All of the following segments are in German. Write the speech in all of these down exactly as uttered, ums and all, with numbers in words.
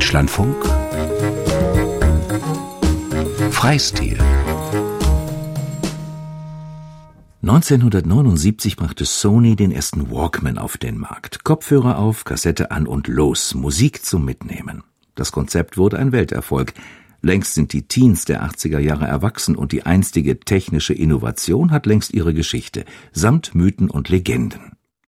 Deutschlandfunk Freistil. neunzehnhundertneunundsiebzig brachte Sony den ersten Walkman auf den Markt. Kopfhörer auf, Kassette an und los, Musik zum Mitnehmen. Das Konzept wurde ein Welterfolg. Längst sind die Teens der achtziger Jahre erwachsen und die einstige technische Innovation hat längst ihre Geschichte, samt Mythen und Legenden.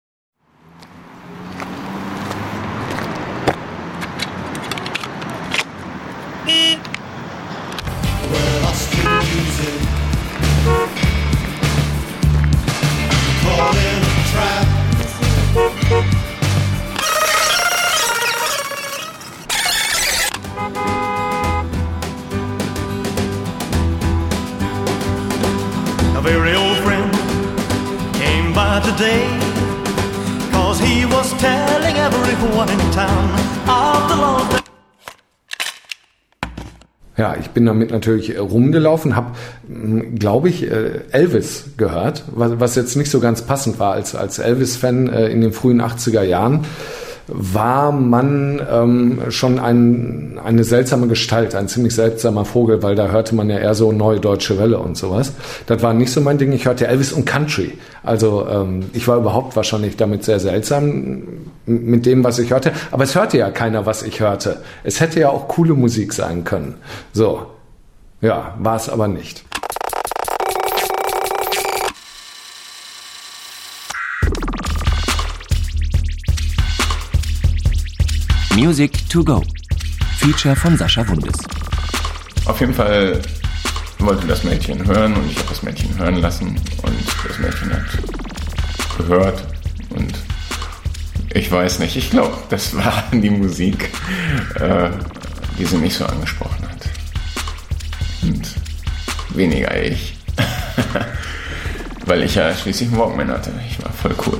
A very old friend came by today, 'cause he was telling everyone in town of the laws that... Ja, ich bin damit natürlich rumgelaufen, habe, glaube ich, Elvis gehört, was jetzt nicht so ganz passend war. Als, als Elvis-Fan in den frühen achtziger Jahren war man ähm, schon ein, eine seltsame Gestalt, ein ziemlich seltsamer Vogel, weil da hörte man ja eher so Neue Deutsche Welle und sowas. Das war nicht so mein Ding. Ich hörte Elvis und Country. Also ähm, ich war überhaupt wahrscheinlich damit sehr seltsam mit dem, was ich hörte. Aber es hörte ja keiner, was ich hörte. Es hätte ja auch coole Musik sein können. So, ja, war es aber nicht. Music to go. Feature von Sascha Wundes. Auf jeden Fall wollte das Mädchen hören und ich habe das Mädchen hören lassen und das Mädchen hat gehört und ich weiß nicht, ich glaube, das war die Musik, äh, die sie nicht so angesprochen hat. Und weniger ich. Weil ich ja schließlich einen Walkman hatte. Ich war voll cool.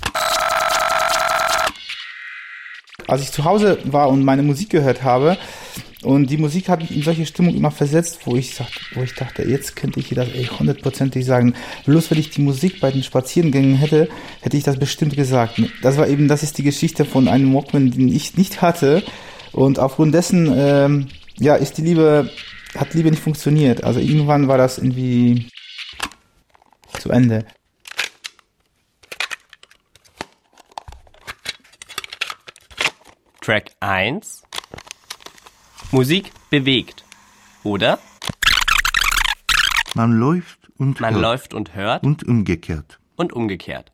Als ich zu Hause war und meine Musik gehört habe, und die Musik hat mich in solche Stimmung immer versetzt, wo ich, wo ich dachte, jetzt könnte ich das hundertprozentig sagen. Bloß wenn ich die Musik bei den Spaziergängen hätte, hätte ich das bestimmt gesagt. Das war eben, das ist die Geschichte von einem Walkman, den ich nicht hatte. Und aufgrund dessen, ähm, ja, ist die Liebe, hat Liebe nicht funktioniert. Also irgendwann war das irgendwie zu Ende. Track eins. Musik bewegt, oder? Man läuft und Man hört. läuft und hört. Und umgekehrt. Und umgekehrt.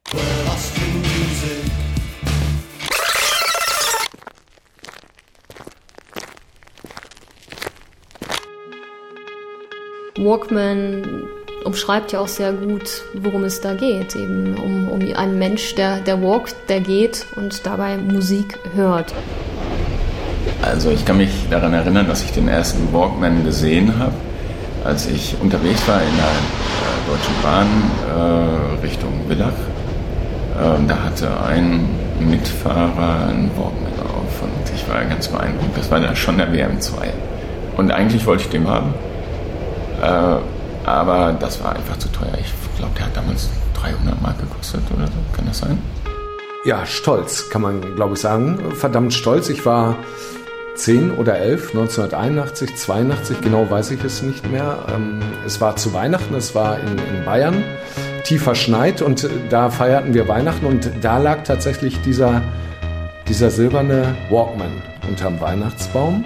Walkman umschreibt ja auch sehr gut, worum es da geht. Eben um, um einen Mensch, der, der walkt, der geht und dabei Musik hört. Also ich kann mich daran erinnern, dass ich den ersten Walkman gesehen habe, als ich unterwegs war in der äh, Deutschen Bahn äh, Richtung Villach. Äh, da hatte ein Mitfahrer einen Walkman auf und ich war ganz beeindruckt. Das war dann schon der W M zwei. Und eigentlich wollte ich den haben. Äh, Aber das war einfach zu teuer. Ich glaube, der hat damals dreihundert Mark gekostet oder so. Kann das sein? Ja, stolz, kann man, glaube ich, sagen. Verdammt stolz. Ich war zehn oder elf, neunzehnhunderteinundachtzig, zweiundachtzig, genau weiß ich es nicht mehr. Es war zu Weihnachten, es war in, in Bayern, tief verschneit und da feierten wir Weihnachten und da lag tatsächlich dieser, dieser silberne Walkman unterm Weihnachtsbaum.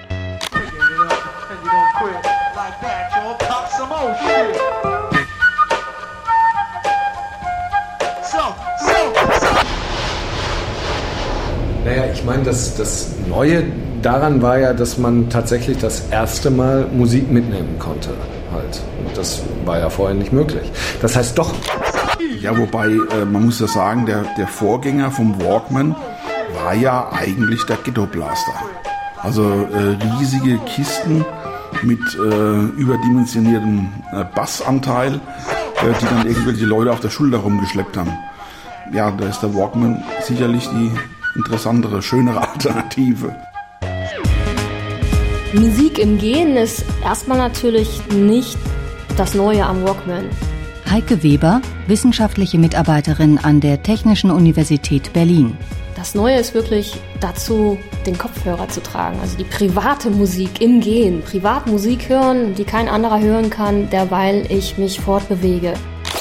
Naja, ich meine, das, das Neue daran war ja, dass man tatsächlich das erste Mal Musik mitnehmen konnte. Halt. Und das war ja vorher nicht möglich. Das heißt doch... Ja, wobei, äh, man muss ja sagen, der, der Vorgänger vom Walkman war ja eigentlich der Ghetto Blaster. Also äh, riesige Kisten mit äh, überdimensioniertem äh, Bassanteil, äh, die dann irgendwelche Leute auf der Schulter rumgeschleppt haben. Ja, da ist der Walkman sicherlich die interessantere, schönere Alternative. Musik im Gehen ist erstmal natürlich nicht das Neue am Walkman. Heike Weber, wissenschaftliche Mitarbeiterin an der Technischen Universität Berlin. Das Neue ist wirklich dazu, den Kopfhörer zu tragen, also die private Musik im Gehen. Privatmusik hören, die kein anderer hören kann, derweil ich mich fortbewege.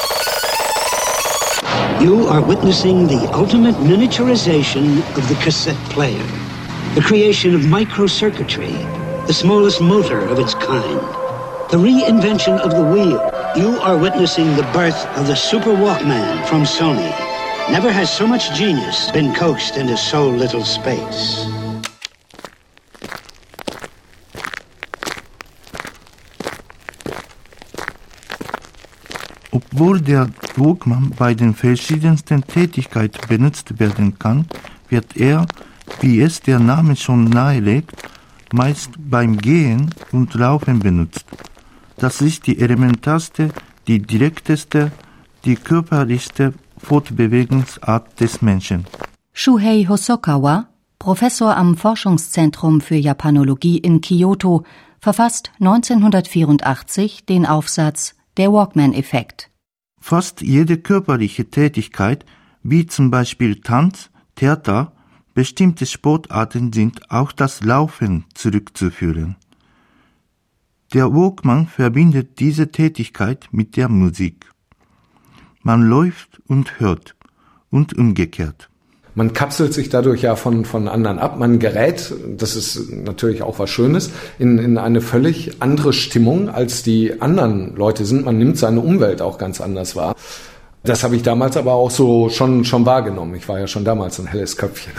You are witnessing the ultimate miniaturization of the cassette player. The creation of microcircuitry, the smallest motor of its kind. The reinvention of the wheel. You are witnessing the birth of the Super Walkman from Sony. Never has so much genius been coaxed into so little space. Obwohl der Walkman bei den verschiedensten Tätigkeiten benutzt werden kann, wird er, wie es der Name schon nahelegt, meist beim Gehen und Laufen benutzt. Das ist die elementarste, die direkteste, die körperlichste Fortbewegungsart des Menschen. Shuhei Hosokawa, Professor am Forschungszentrum für Japanologie in Kyoto, verfasst neunzehnhundertvierundachtzig den Aufsatz Der Walkman-Effekt. Fast jede körperliche Tätigkeit, wie zum Beispiel Tanz, Theater, bestimmte Sportarten sind auf das Laufen zurückzuführen. Der Walkman verbindet diese Tätigkeit mit der Musik. Man läuft und hört und umgekehrt. Man kapselt sich dadurch ja von, von anderen ab. Man gerät, das ist natürlich auch was Schönes, in, in eine völlig andere Stimmung, als die anderen Leute sind. Man nimmt seine Umwelt auch ganz anders wahr. Das habe ich damals aber auch so schon, schon wahrgenommen. Ich war ja schon damals ein helles Köpfchen.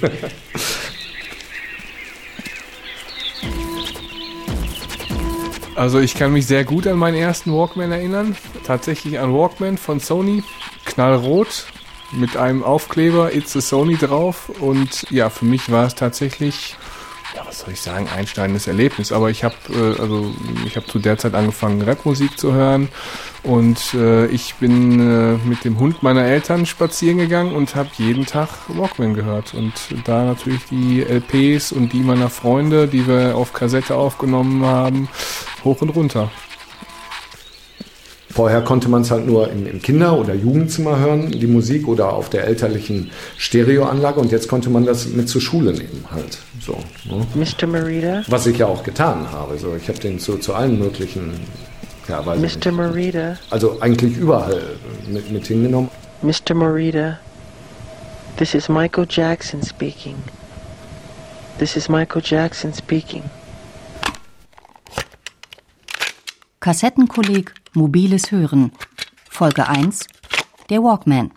Also ich kann mich sehr gut an meinen ersten Walkman erinnern. Tatsächlich an Walkman von Sony, knallrot, mit einem Aufkleber It's a Sony drauf. Und ja, für mich war es tatsächlich, ja, was soll ich sagen, einschneidendes Erlebnis. Aber ich habe äh, also ich habe zu der Zeit angefangen, Rapmusik zu hören. Und äh, ich bin äh, mit dem Hund meiner Eltern spazieren gegangen und habe jeden Tag Walkman gehört. Und da natürlich die L Ps und die meiner Freunde, die wir auf Kassette aufgenommen haben, hoch und runter. Vorher konnte man es halt nur im, im Kinder- oder Jugendzimmer hören, die Musik, oder auf der elterlichen Stereoanlage, und jetzt konnte man das mit zur Schule nehmen halt. So, ne? Mister Morita? Was ich ja auch getan habe. So, ich habe den zu, zu allen möglichen, ja, weiß ich Mister nicht. Morita? Also eigentlich überall mit, mit hingenommen. Mister Morita, this is Michael Jackson speaking. This is Michael Jackson speaking. Kassettenkolleg Mobiles Hören. Folge eins. Der Walkman.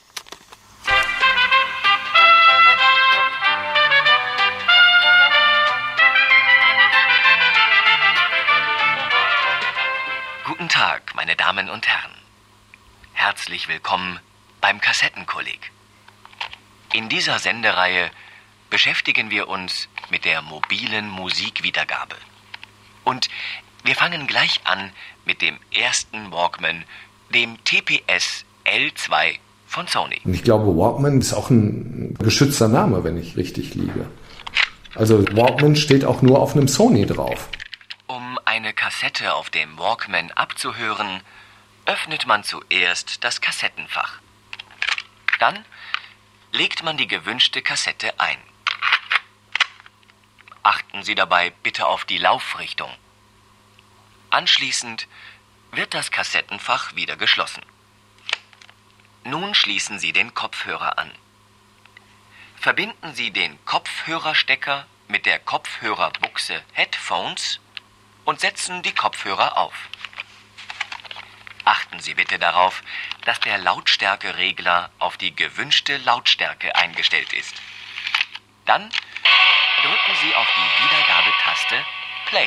Guten Tag, meine Damen und Herren. Herzlich willkommen beim Kassettenkolleg. In dieser Sendereihe beschäftigen wir uns mit der mobilen Musikwiedergabe. Und wir fangen gleich an mit dem ersten Walkman, dem T P S L zwei von Sony. Und ich glaube, Walkman ist auch ein geschützter Name, wenn ich richtig liege. Also Walkman steht auch nur auf einem Sony drauf. Um eine Kassette auf dem Walkman abzuhören, öffnet man zuerst das Kassettenfach. Dann legt man die gewünschte Kassette ein. Achten Sie dabei bitte auf die Laufrichtung. Anschließend wird das Kassettenfach wieder geschlossen. Nun schließen Sie den Kopfhörer an. Verbinden Sie den Kopfhörerstecker mit der Kopfhörerbuchse Headphones und setzen die Kopfhörer auf. Achten Sie bitte darauf, dass der Lautstärkeregler auf die gewünschte Lautstärke eingestellt ist. Dann drücken Sie auf die Wiedergabetaste Play.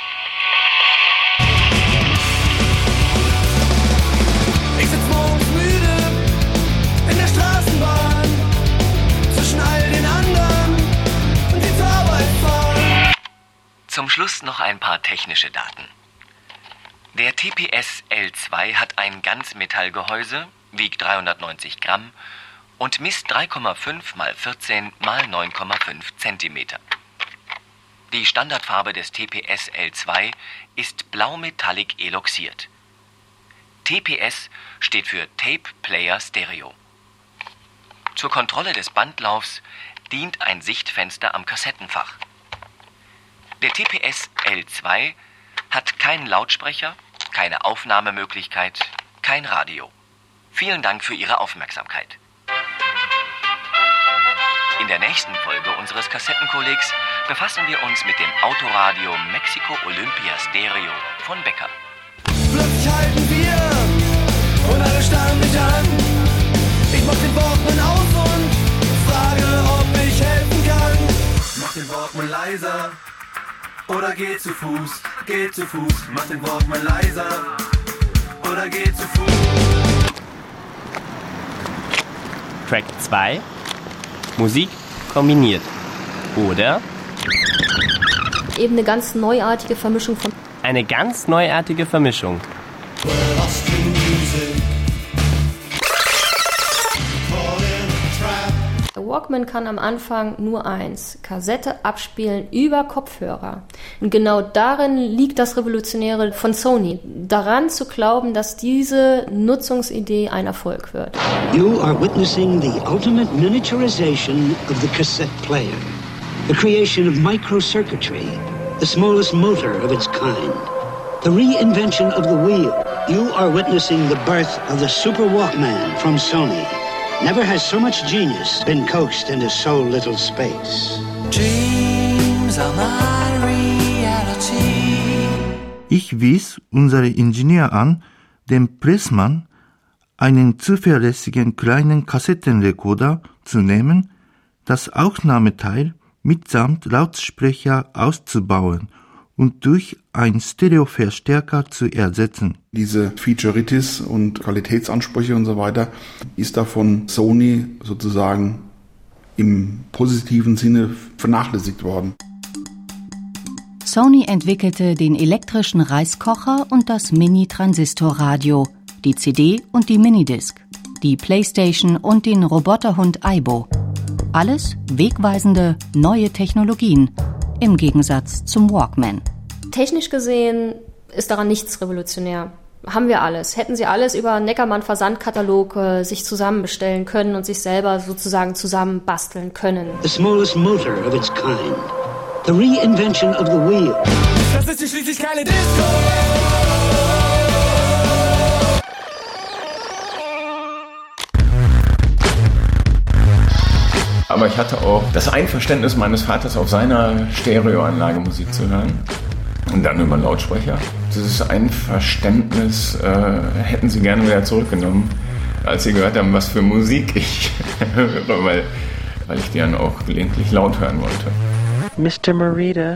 Ich sitz morgens müde in der Straßenbahn zwischen all den anderen und die zur Arbeit fahren. Zum Schluss noch ein paar technische Daten. Der T P S L zwei hat ein Ganzmetallgehäuse, wiegt dreihundertneunzig Gramm und misst drei Komma fünf mal vierzehn mal neun Komma fünf Zentimeter. Die Standardfarbe des T P S L zwei ist blau metallic eloxiert. T P S steht für Tape Player Stereo. Zur Kontrolle des Bandlaufs dient ein Sichtfenster am Kassettenfach. Der T P S L zwei hat keinen Lautsprecher, keine Aufnahmemöglichkeit, kein Radio. Vielen Dank für Ihre Aufmerksamkeit. In der nächsten Folge unseres Kassettenkollegs befassen wir uns mit dem Autoradio Mexico Olympia Stereo von Becker. Plötzlich halten wir und alle starren mich an. Ich mach den Walkman aus und frage, ob ich helfen kann. Mach den Walkman leiser oder geh zu Fuß, geh zu Fuß. Mach den Walkman leiser oder geh zu Fuß. Track zwei. Musik kombiniert. Oder Eben eine ganz neuartige Vermischung von... eine ganz neuartige Vermischung. Der Walkman kann am Anfang nur eins, Kassette abspielen über Kopfhörer. Und genau darin liegt das Revolutionäre von Sony, daran zu glauben, dass diese Nutzungsidee ein Erfolg wird. You are witnessing the ultimate miniaturization of the cassette player, the creation of microcircuitry, the smallest motor of its kind, the reinvention of the wheel. You are witnessing the birth of the Super Walkman from Sony. Never has so much genius been coaxed into so little space. Dreams are my reality. Ich wies unsere Ingenieur an, dem Pressmann einen zuverlässigen kleinen Kassettenrekorder zu nehmen, das Aufnahmeteil mitsamt Lautsprecher auszubauen und durch einen Stereoverstärker zu ersetzen. Diese Featureitis und Qualitätsansprüche und so weiter ist da von Sony sozusagen im positiven Sinne vernachlässigt worden. Sony entwickelte den elektrischen Reiskocher und das Mini-Transistorradio, die C D und die Minidisc, die Playstation und den Roboterhund Aibo. Alles wegweisende neue Technologien, im Gegensatz zum Walkman. Technisch gesehen ist daran nichts revolutionär. Haben wir alles. Hätten sie alles über Neckermann-Versandkatalog äh, sich zusammenbestellen können und sich selber sozusagen zusammenbasteln können. The smallest motor of its kind. The reinvention of the wheel. Das ist hier schließlich keine Disco. Aber ich hatte auch das Einverständnis meines Vaters, auf seiner Stereoanlage Musik zu hören. Und dann über Lautsprecher. Dieses Einverständnis äh, hätten sie gerne wieder zurückgenommen, als sie gehört haben, was für Musik ich höre, weil, weil ich die dann auch gelegentlich laut hören wollte. Mister Morita,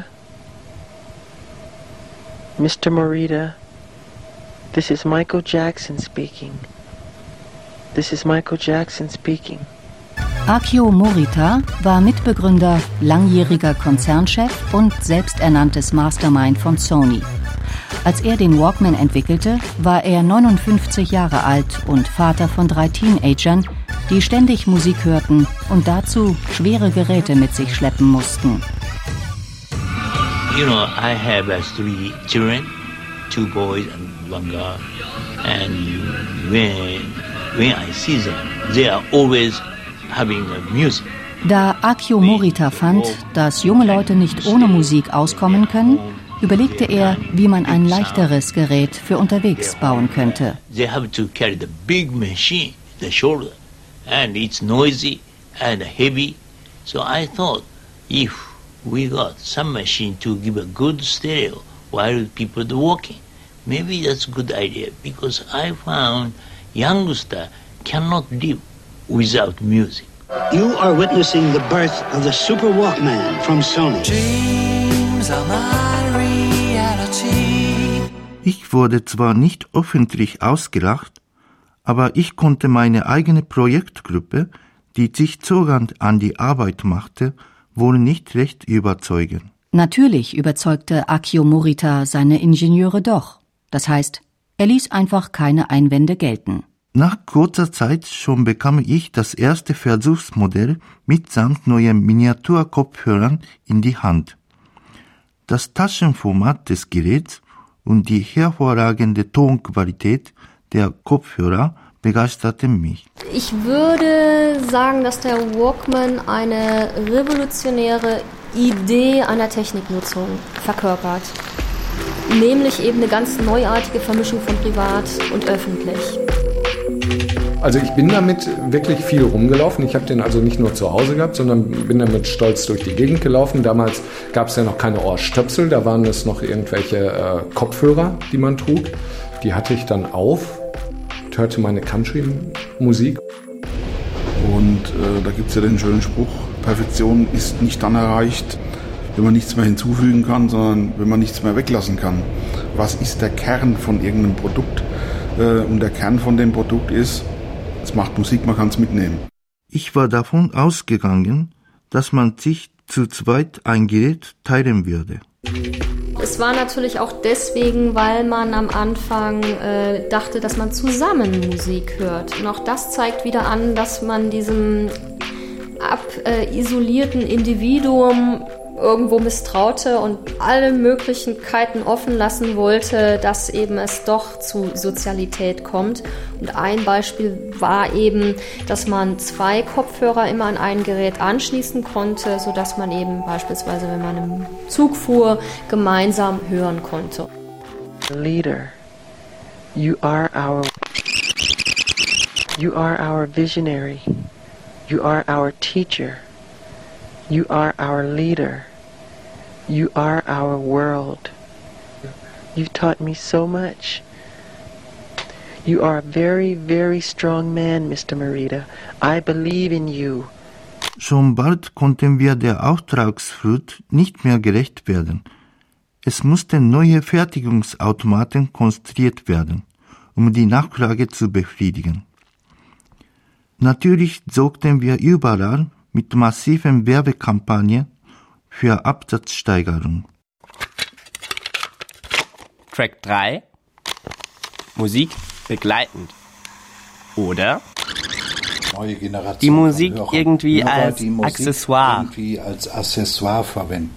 Mister Morita, this is Michael Jackson speaking. This is Michael Jackson speaking. Akio Morita war Mitbegründer, langjähriger Konzernchef und selbsternanntes Mastermind von Sony. Als er den Walkman entwickelte, war er neunundfünfzig Jahre alt und Vater von drei Teenagern, die ständig Musik hörten und dazu schwere Geräte mit sich schleppen mussten. You know, I have uh, three children, two boys and one girl, and when when I see them, they are always having music. Da Akio Morita fand, dass junge Leute nicht ohne Musik auskommen können, überlegte er, wie man ein leichteres Gerät für unterwegs bauen könnte. They have to carry the big machine, the shoulder, and it's noisy and heavy. So I thought, if we got some machine to give a good stereo while people are walking, maybe that's a good idea, because I found youngster cannot live without music. You are witnessing the birth of the Super Walkman from Sony. Dreams are my reality. Ich wurde zwar nicht öffentlich ausgelacht, aber ich konnte meine eigene Projektgruppe, die sich zögernd an die Arbeit machte, wohl nicht recht überzeugen. Natürlich überzeugte Akio Morita seine Ingenieure doch. Das heißt, er ließ einfach keine Einwände gelten. Nach kurzer Zeit schon bekam ich das erste Versuchsmodell mitsamt neuen Miniaturkopfhörern in die Hand. Das Taschenformat des Geräts und die hervorragende Tonqualität der Kopfhörer begeisterten mich. Ich würde sagen, dass der Walkman eine revolutionäre Idee einer Techniknutzung verkörpert. Nämlich eben eine ganz neuartige Vermischung von privat und öffentlich. Also ich bin damit wirklich viel rumgelaufen. Ich habe den also nicht nur zu Hause gehabt, sondern bin damit stolz durch die Gegend gelaufen. Damals gab es ja noch keine Ohrstöpsel, da waren es noch irgendwelche äh, Kopfhörer, die man trug. Die hatte ich dann auf und hörte meine Country-Musik. Und äh, da gibt es ja den schönen Spruch, Perfektion ist nicht dann erreicht, wenn man nichts mehr hinzufügen kann, sondern wenn man nichts mehr weglassen kann. Was ist der Kern von irgendeinem Produkt? Äh, und der Kern von dem Produkt ist, es macht Musik, man kann es mitnehmen. Ich war davon ausgegangen, dass man sich zu zweit ein Gerät teilen würde. Es war natürlich auch deswegen, weil man am Anfang äh, dachte, dass man zusammen Musik hört. Und auch das zeigt wieder an, dass man diesem abisolierten äh, Individuum irgendwo misstraute und alle Möglichkeiten offen lassen wollte, dass eben es doch zu Sozialität kommt. Und ein Beispiel war eben, dass man zwei Kopfhörer immer an ein Gerät anschließen konnte, sodass man eben beispielsweise, wenn man im Zug fuhr, gemeinsam hören konnte. Leader, you are our, you are our visionary, you are our teacher. You are our leader. You are our world. You've taught me so much. You are a very, very strong man, Mister Morita. I believe in you. Schon bald konnten wir der Auftragsflut nicht mehr gerecht werden. Es mussten neue Fertigungsautomaten konstruiert werden, um die Nachfrage zu befriedigen. Natürlich sorgten wir überall mit massiven Werbekampagnen für Absatzsteigerung. Track drei. Musik begleitend. Oder neue Generation die Musik von Hörern. irgendwie Hörer, als die Musik Accessoire. irgendwie als Accessoire verwenden.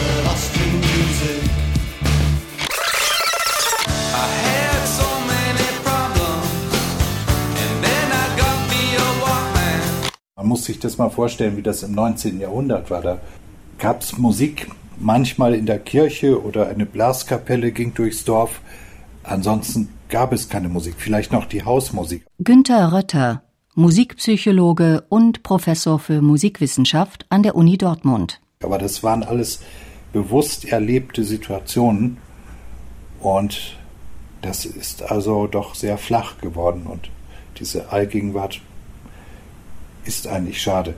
Man muss sich das mal vorstellen, wie das im neunzehnten Jahrhundert war. Da gab es Musik, manchmal in der Kirche oder eine Blaskapelle ging durchs Dorf. Ansonsten gab es keine Musik, vielleicht noch die Hausmusik. Günther Rötter, Musikpsychologe und Professor für Musikwissenschaft an der Uni Dortmund. Aber das waren alles bewusst erlebte Situationen und das ist also doch sehr flach geworden und diese Allgegenwart ist eigentlich schade.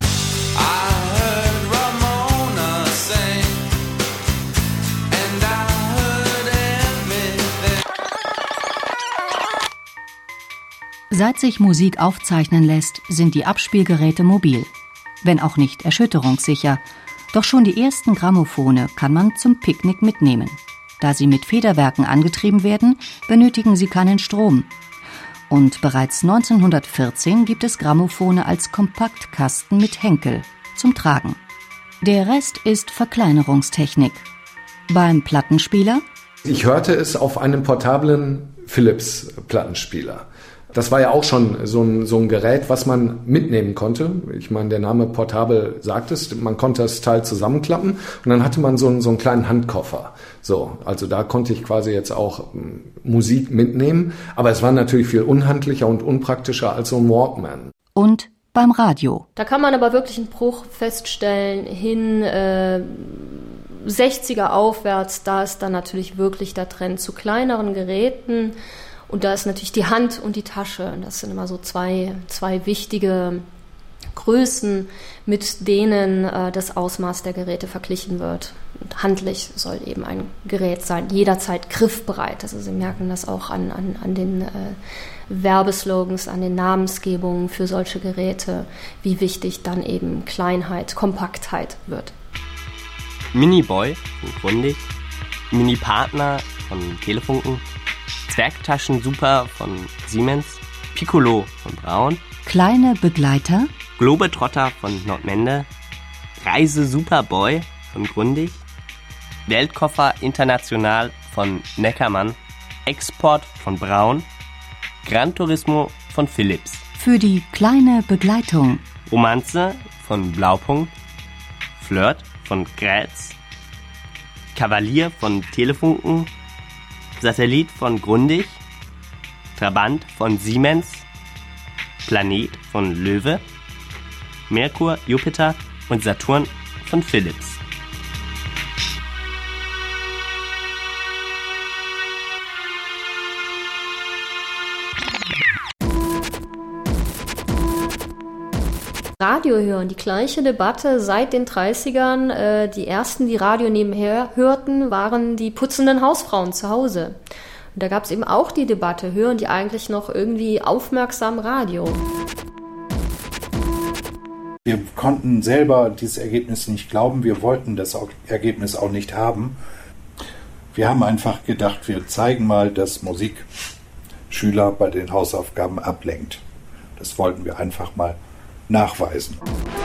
Seit sich Musik aufzeichnen lässt, sind die Abspielgeräte mobil. Wenn auch nicht erschütterungssicher. Doch schon die ersten Grammophone kann man zum Picknick mitnehmen. Da sie mit Federwerken angetrieben werden, benötigen sie keinen Strom. Und bereits neunzehnhundertvierzehn gibt es Grammophone als Kompaktkasten mit Henkel zum Tragen. Der Rest ist Verkleinerungstechnik. Beim Plattenspieler? Ich hörte es auf einem portablen Philips-Plattenspieler. Das war ja auch schon so ein, so ein Gerät, was man mitnehmen konnte. Ich meine, der Name portabel sagt es. Man konnte das Teil zusammenklappen und dann hatte man so einen, so einen kleinen Handkoffer. So, also da konnte ich quasi jetzt auch m, Musik mitnehmen. Aber es war natürlich viel unhandlicher und unpraktischer als so ein Walkman. Und beim Radio. Da kann man aber wirklich einen Bruch feststellen hin äh, sechziger aufwärts. Da ist dann natürlich wirklich der Trend zu kleineren Geräten. Und da ist natürlich die Hand und die Tasche. Das sind immer so zwei, zwei wichtige Größen, mit denen äh, das Ausmaß der Geräte verglichen wird. Und handlich soll eben ein Gerät sein, jederzeit griffbereit. Also Sie merken das auch an, an, an den äh, Werbeslogans, an den Namensgebungen für solche Geräte, wie wichtig dann eben Kleinheit, Kompaktheit wird. Mini-Boy von Grundig, Mini-Partner von Telefunken, Zwergtaschen Super von Siemens, Piccolo von Braun, Kleine Begleiter, Globetrotter von Nordmende, Reise Superboy von Grundig, Weltkoffer International von Neckermann, Export von Braun, Gran Turismo von Philips. Für die kleine Begleitung Romanze von Blaupunkt, Flirt von Grätz, Kavalier von Telefunken, Satellit von Grundig, Trabant von Siemens, Planet von Löwe, Merkur, Jupiter und Saturn von Philips. Radio hören, die gleiche Debatte seit den dreißigern. Äh, die ersten, die Radio nebenher hörten, waren die putzenden Hausfrauen zu Hause. Und da gab es eben auch die Debatte, hören die eigentlich noch irgendwie aufmerksam Radio? Wir konnten selber dieses Ergebnis nicht glauben, wir wollten das Ergebnis auch nicht haben. Wir haben einfach gedacht, wir zeigen mal, dass Musik Schüler bei den Hausaufgaben ablenkt. Das wollten wir einfach mal nachweisen.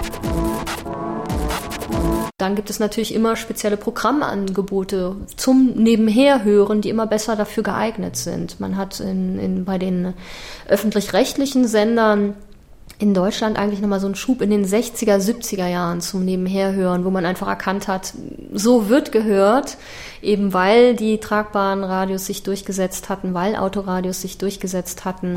Dann gibt es natürlich immer spezielle Programmangebote zum Nebenherhören, die immer besser dafür geeignet sind. Man hat in, in, bei den öffentlich-rechtlichen Sendern in Deutschland eigentlich nochmal so einen Schub in den sechziger, siebziger Jahren zum Nebenherhören, wo man einfach erkannt hat, so wird gehört, eben weil die tragbaren Radios sich durchgesetzt hatten, weil Autoradios sich durchgesetzt hatten.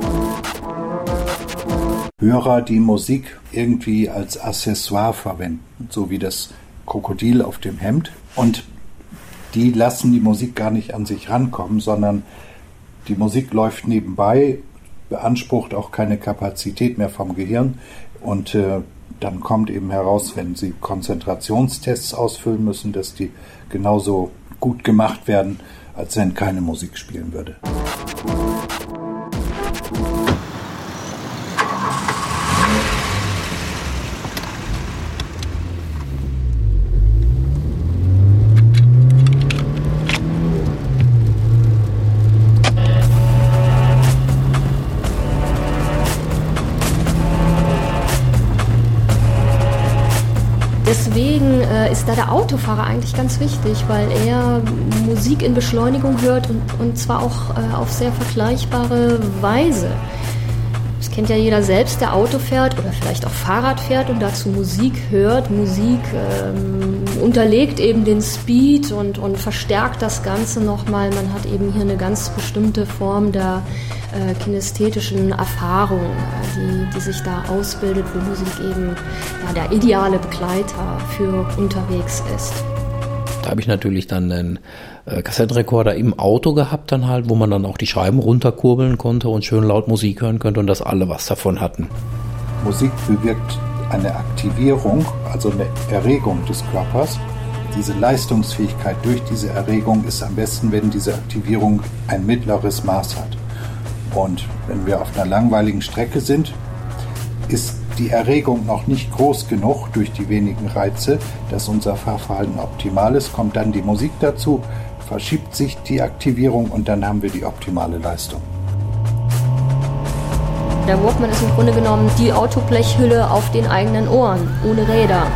Hörer, die Musik irgendwie als Accessoire verwenden, so wie das Krokodil auf dem Hemd. Und die lassen die Musik gar nicht an sich rankommen, sondern die Musik läuft nebenbei, beansprucht auch keine Kapazität mehr vom Gehirn. Und äh, dann kommt eben heraus, wenn sie Konzentrationstests ausfüllen müssen, dass die genauso gut gemacht werden, als wenn keine Musik spielen würde. Deswegen äh, ist da der Autofahrer eigentlich ganz wichtig, weil er Musik in Beschleunigung hört und, und zwar auch äh, auf sehr vergleichbare Weise. Das kennt ja jeder selbst, der Auto fährt oder vielleicht auch Fahrrad fährt und dazu Musik hört. Musik ähm, unterlegt eben den Speed und, und verstärkt das Ganze nochmal. Man hat eben hier eine ganz bestimmte Form der äh, kinästhetischen Erfahrung, die, die sich da ausbildet, wo Musik eben ja, der ideale Begleiter für unterwegs ist. Da habe ich natürlich dann einen äh, Kassettenrekorder im Auto gehabt, dann halt, wo man dann auch die Scheiben runterkurbeln konnte und schön laut Musik hören konnte und dass alle was davon hatten. Musik bewirkt eine Aktivierung, also eine Erregung des Körpers. Diese Leistungsfähigkeit durch diese Erregung ist am besten, wenn diese Aktivierung ein mittleres Maß hat. Und wenn wir auf einer langweiligen Strecke sind, ist die Erregung noch nicht groß genug durch die wenigen Reize, dass unser Fahrverhalten optimal ist, kommt dann die Musik dazu, verschiebt sich die Aktivierung und dann haben wir die optimale Leistung. Der Walkman ist im Grunde genommen die Autoblechhülle auf den eigenen Ohren, ohne Räder.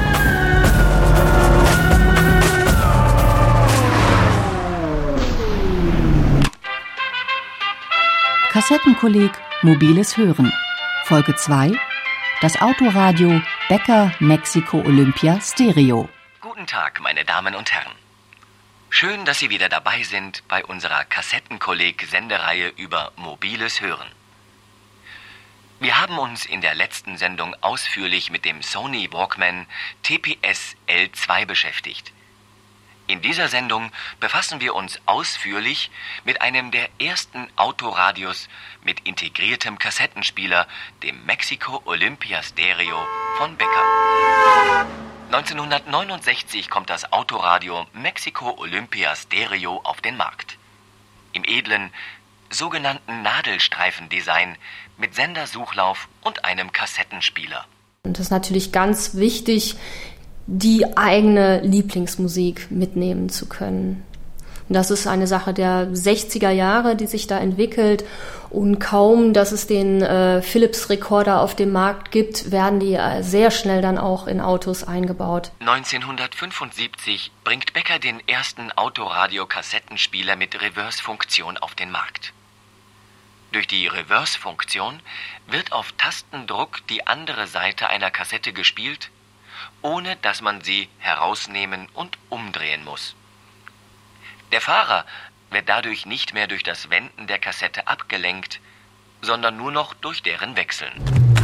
Kassettenkolleg Mobiles Hören. Folge zwei. Das Autoradio Becker Mexiko Olympia Stereo. Guten Tag, meine Damen und Herren. Schön, dass Sie wieder dabei sind bei unserer Kassettenkolleg-Sendereihe über mobiles Hören. Wir haben uns in der letzten Sendung ausführlich mit dem Sony Walkman T P S L zwei beschäftigt. In dieser Sendung befassen wir uns ausführlich mit einem der ersten Autoradios mit integriertem Kassettenspieler, dem Mexico Olympia Stereo von Becker. neunzehnhundertneunundsechzig kommt das Autoradio Mexico Olympia Stereo auf den Markt. Im edlen, sogenannten Nadelstreifendesign mit Sendersuchlauf und einem Kassettenspieler. Und das ist natürlich ganz wichtig, die eigene Lieblingsmusik mitnehmen zu können. Und das ist eine Sache der sechziger Jahre, die sich da entwickelt. Und kaum, dass es den äh, Philips-Rekorder auf dem Markt gibt, werden die äh, sehr schnell dann auch in Autos eingebaut. neunzehnhundertfünfundsiebzig bringt Becker den ersten Autoradio-Kassettenspieler mit Reverse-Funktion auf den Markt. Durch die Reverse-Funktion wird auf Tastendruck die andere Seite einer Kassette gespielt, ohne dass man sie herausnehmen und umdrehen muss. Der Fahrer wird dadurch nicht mehr durch das Wenden der Kassette abgelenkt, sondern nur noch durch deren Wechseln.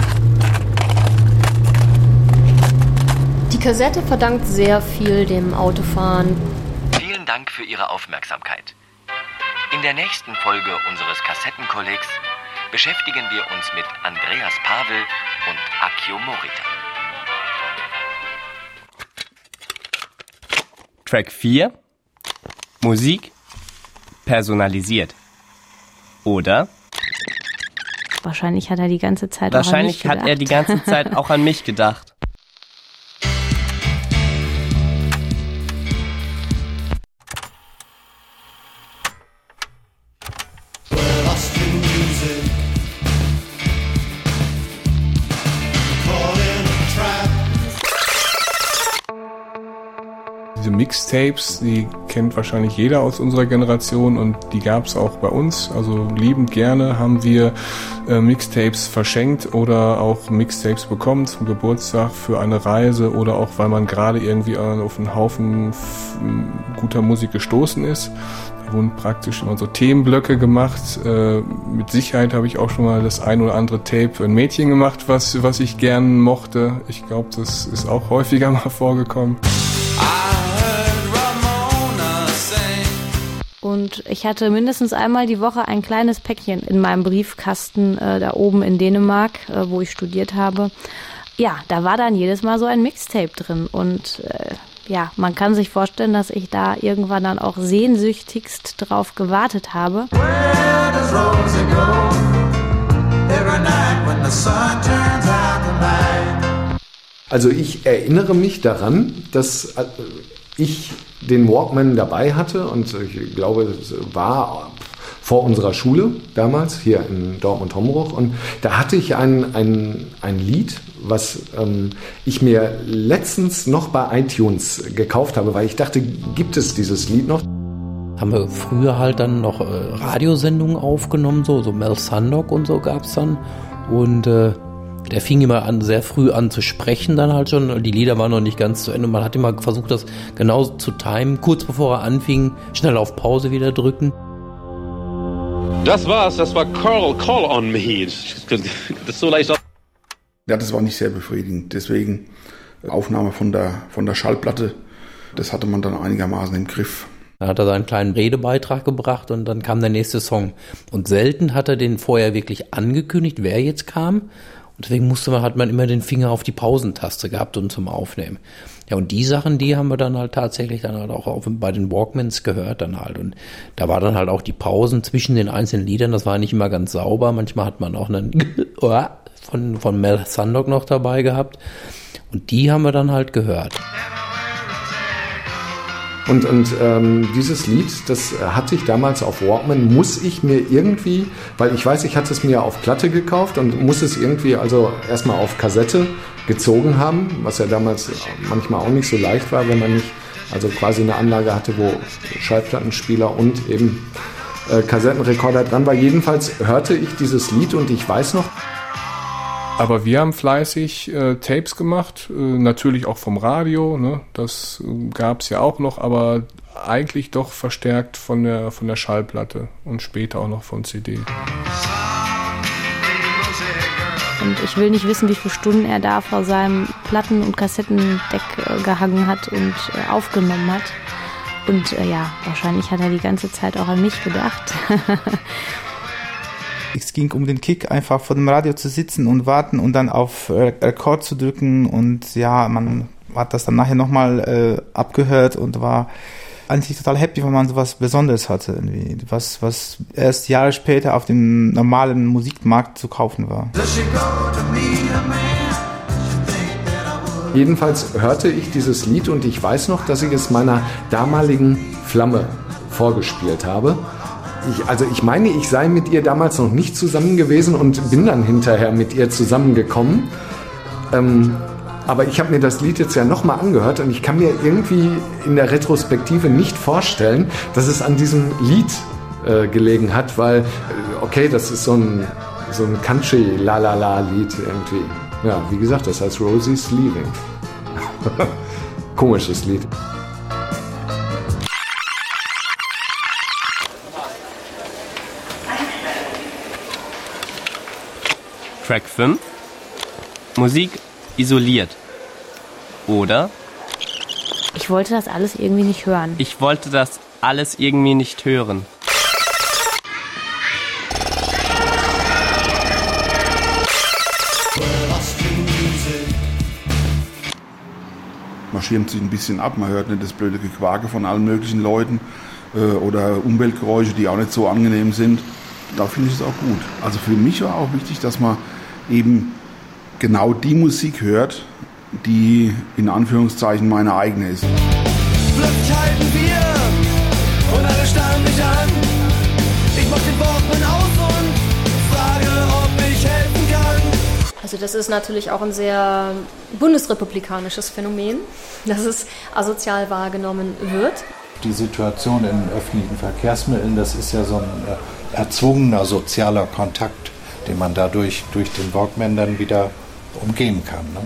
Die Kassette verdankt sehr viel dem Autofahren. Vielen Dank für Ihre Aufmerksamkeit. In der nächsten Folge unseres Kassettenkollegs beschäftigen wir uns mit Andreas Pavel und Akio Morita. Track vier. Musik personalisiert. Oder? Wahrscheinlich hat er die ganze Zeit Wahrscheinlich auch an mich gedacht. hat er die ganze Zeit auch an mich gedacht. Diese Mixtapes, die kennt wahrscheinlich jeder aus unserer Generation und die gab es auch bei uns. Also liebend gerne haben wir äh, Mixtapes verschenkt oder auch Mixtapes bekommen zum Geburtstag für eine Reise oder auch, weil man gerade irgendwie auf einen Haufen f- guter Musik gestoßen ist. Da wurden praktisch immer so Themenblöcke gemacht. Äh, mit Sicherheit habe ich auch schon mal das ein oder andere Tape ein Mädchen gemacht, was, was ich gern mochte. Ich glaube, das ist auch häufiger mal vorgekommen. Und ich hatte mindestens einmal die Woche ein kleines Päckchen in meinem Briefkasten äh, da oben in Dänemark, äh, wo ich studiert habe. Ja, da war dann jedes Mal so ein Mixtape drin. Und äh, ja, man kann sich vorstellen, dass ich da irgendwann dann auch sehnsüchtigst drauf gewartet habe. Where does Rosie go? Every night when the sun turns out the light. Also ich erinnere mich daran, dass ich den Walkman dabei hatte und ich glaube, es war vor unserer Schule damals hier in Dortmund-Hombruch und da hatte ich ein, ein, ein Lied, was ähm, ich mir letztens noch bei iTunes gekauft habe, weil ich dachte, gibt es dieses Lied noch? Haben wir früher halt dann noch äh, Radiosendungen aufgenommen, so, so Mel Sandock und so gab's dann und äh, der fing immer an, sehr früh an zu sprechen dann halt schon. Die Lieder waren noch nicht ganz zu Ende. Man hat immer versucht, das genau zu timen. Kurz bevor er anfing, schnell auf Pause wieder drücken. Das war's, das war Carl Call on Me. Das ist so leicht. Ja, das war nicht sehr befriedigend. Deswegen Aufnahme von der, von der Schallplatte, das hatte man dann einigermaßen im Griff. Da hat er seinen kleinen Redebeitrag gebracht und dann kam der nächste Song. Und selten hat er den vorher wirklich angekündigt, wer jetzt kam. Und deswegen musste man, hat man immer den Finger auf die Pausentaste gehabt und zum Aufnehmen. Ja, und die Sachen, die haben wir dann halt tatsächlich dann halt auch auf, bei den Walkmans gehört dann halt. Und da war dann halt auch die Pausen zwischen den einzelnen Liedern, das war nicht immer ganz sauber. Manchmal hat man auch einen von, von Mel Sandock noch dabei gehabt. Und die haben wir dann halt gehört. Und, und ähm, dieses Lied, das hatte ich damals auf Walkman, muss ich mir irgendwie, weil ich weiß, ich hatte es mir auf Platte gekauft und muss es irgendwie also erstmal auf Kassette gezogen haben, was ja damals manchmal auch nicht so leicht war, wenn man nicht also quasi eine Anlage hatte, wo Schallplattenspieler und eben äh, Kassettenrekorder dran war. Jedenfalls hörte ich dieses Lied und ich weiß noch, aber wir haben fleißig äh, Tapes gemacht, äh, natürlich auch vom Radio, ne? Das äh, gab es ja auch noch, aber eigentlich doch verstärkt von der, von der Schallplatte und später auch noch von C D. Und ich will nicht wissen, wie viele Stunden er da vor seinem Platten- und Kassettendeck äh, gehangen hat und äh, aufgenommen hat. Und äh, ja, wahrscheinlich hat er die ganze Zeit auch an mich gedacht. Es ging um den Kick, einfach vor dem Radio zu sitzen und warten und dann auf Rekord zu drücken und ja, man hat das dann nachher nochmal äh, abgehört und war eigentlich total happy, weil man sowas Besonderes hatte, irgendwie, was, was erst Jahre später auf dem normalen Musikmarkt zu kaufen war. Jedenfalls hörte ich dieses Lied und ich weiß noch, dass ich es meiner damaligen Flamme vorgespielt habe. Ich, also ich meine, ich sei mit ihr damals noch nicht zusammen gewesen und bin dann hinterher mit ihr zusammengekommen. Ähm, aber ich habe mir das Lied jetzt ja nochmal angehört und ich kann mir irgendwie in der Retrospektive nicht vorstellen, dass es an diesem Lied äh, gelegen hat, weil, okay, das ist so ein, so ein Country-La-La-La-Lied irgendwie. Ja, wie gesagt, das heißt Rosie's Leaving. Komisches Lied. Track fünf. Musik isoliert. Oder? Ich wollte das alles irgendwie nicht hören. Ich wollte das alles irgendwie nicht hören. Man schirmt sich ein bisschen ab, man hört nicht das blöde Gequake von allen möglichen Leuten äh, oder Umweltgeräusche, die auch nicht so angenehm sind. Da finde ich es auch gut. Also für mich war auch wichtig, dass man eben genau die Musik hört, die in Anführungszeichen meine eigene ist. Plötzlich halten wir und alle starren mich an. Ich mach den Walkman aus und frage, ob ich helfen kann. Also das ist natürlich auch ein sehr bundesrepublikanisches Phänomen, dass es asozial wahrgenommen wird. Die Situation in öffentlichen Verkehrsmitteln, das ist ja so ein äh, erzwungener sozialer Kontakt, den man dadurch durch den Walkman dann wieder umgehen kann. Ne?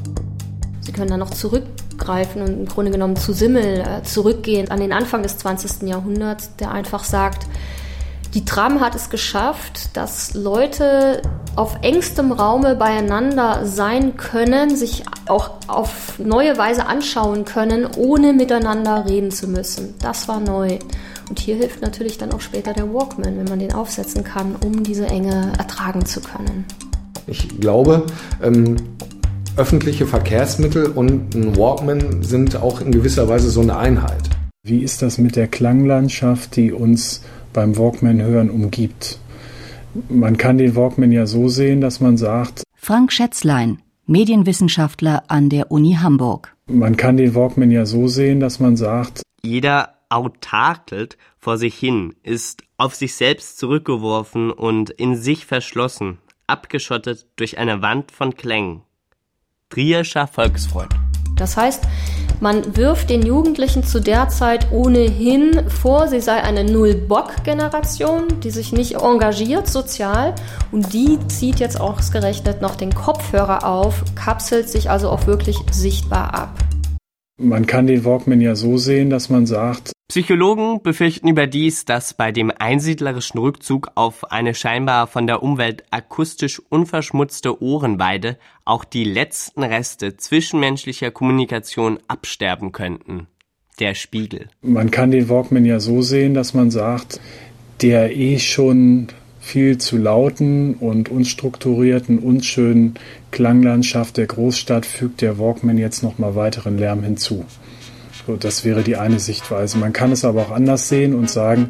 Sie können dann noch zurückgreifen und im Grunde genommen zu Simmel äh, zurückgehen an den Anfang des zwanzigsten Jahrhunderts, der einfach sagt, die Tram hat es geschafft, dass Leute auf engstem Raume beieinander sein können, sich auch auf neue Weise anschauen können, ohne miteinander reden zu müssen. Das war neu. Und hier hilft natürlich dann auch später der Walkman, wenn man den aufsetzen kann, um diese Enge ertragen zu können. Ich glaube, ähm, öffentliche Verkehrsmittel und ein Walkman sind auch in gewisser Weise so eine Einheit. Wie ist das mit der Klanglandschaft, die uns beim Walkman-Hören umgibt? Man kann den Walkman ja so sehen, dass man sagt... Frank Schätzlein, Medienwissenschaftler an der Uni Hamburg. Man kann den Walkman ja so sehen, dass man sagt... Jeder autarkelt vor sich hin, ist auf sich selbst zurückgeworfen und in sich verschlossen, abgeschottet durch eine Wand von Klängen. Trierscher Volksfreund. Das heißt, man wirft den Jugendlichen zu der Zeit ohnehin vor, sie sei eine Null-Bock-Generation, die sich nicht engagiert sozial, und die zieht jetzt ausgerechnet noch den Kopfhörer auf, kapselt sich also auch wirklich sichtbar ab. Man kann den Walkman ja so sehen, dass man sagt... Psychologen befürchten überdies, dass bei dem einsiedlerischen Rückzug auf eine scheinbar von der Umwelt akustisch unverschmutzte Ohrenweide auch die letzten Reste zwischenmenschlicher Kommunikation absterben könnten. Der Spiegel. Man kann den Walkman ja so sehen, dass man sagt, der eh schon viel zu lauten und unstrukturierten, unschönen Klanglandschaft der Großstadt fügt der Walkman jetzt nochmal weiteren Lärm hinzu. So, das wäre die eine Sichtweise. Man kann es aber auch anders sehen und sagen...